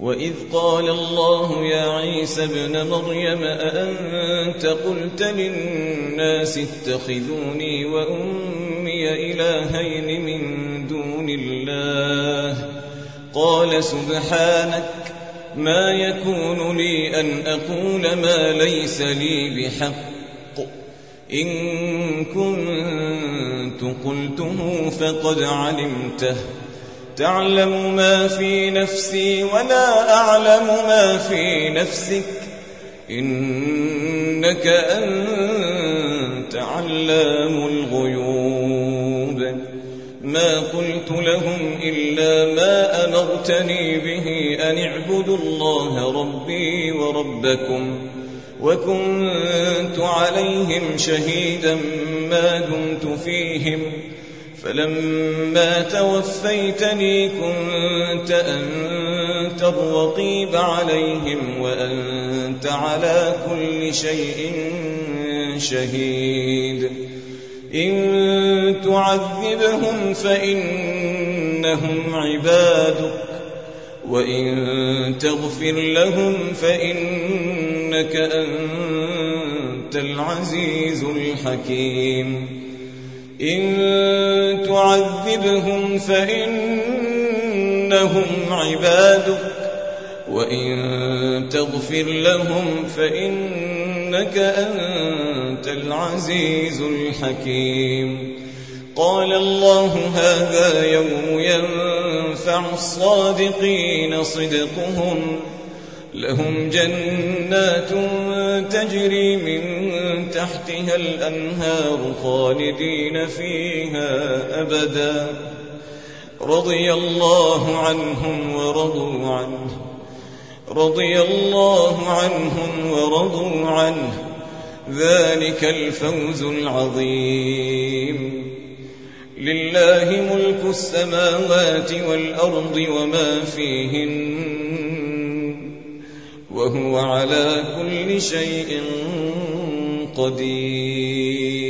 وإذ قال الله يا عيسى ابن مريم أأنت قلت للناس اتخذوني وأمي إلهين من دون الله قال سبحانك ما يكون لي أن أقول ما ليس لي بحق إن كنت قلته فقد علمته تعلم ما في نفسي ولا أعلم ما في نفسك إنك أنت علام الغيوب ما قلت لهم إلا ما أمرتني به أن اعبدوا الله ربي وربكم وكنت عليهم شهيدا ما دمت فيهم فلما توفيتني كنت أنت الرقيب عليهم وأنت على كل شيء شهيد إن تعذبهم فإنهم عبادك وإن تغفر لهم فإنك أنت العزيز الحكيم إن تعذبهم فإنهم عبادك وإن تغفر لهم فإنك أنت العزيز الحكيم قال الله هذا يوم ينفع الصادقين صدقهم لهم جنات تجري من تحتها الأنهار خالدين فيها أبدا رضي الله عنهم ورضوا عنه ذلك الفوز العظيم لله ملك السماوات والأرض وما فيهن وهو على كل شيء قدير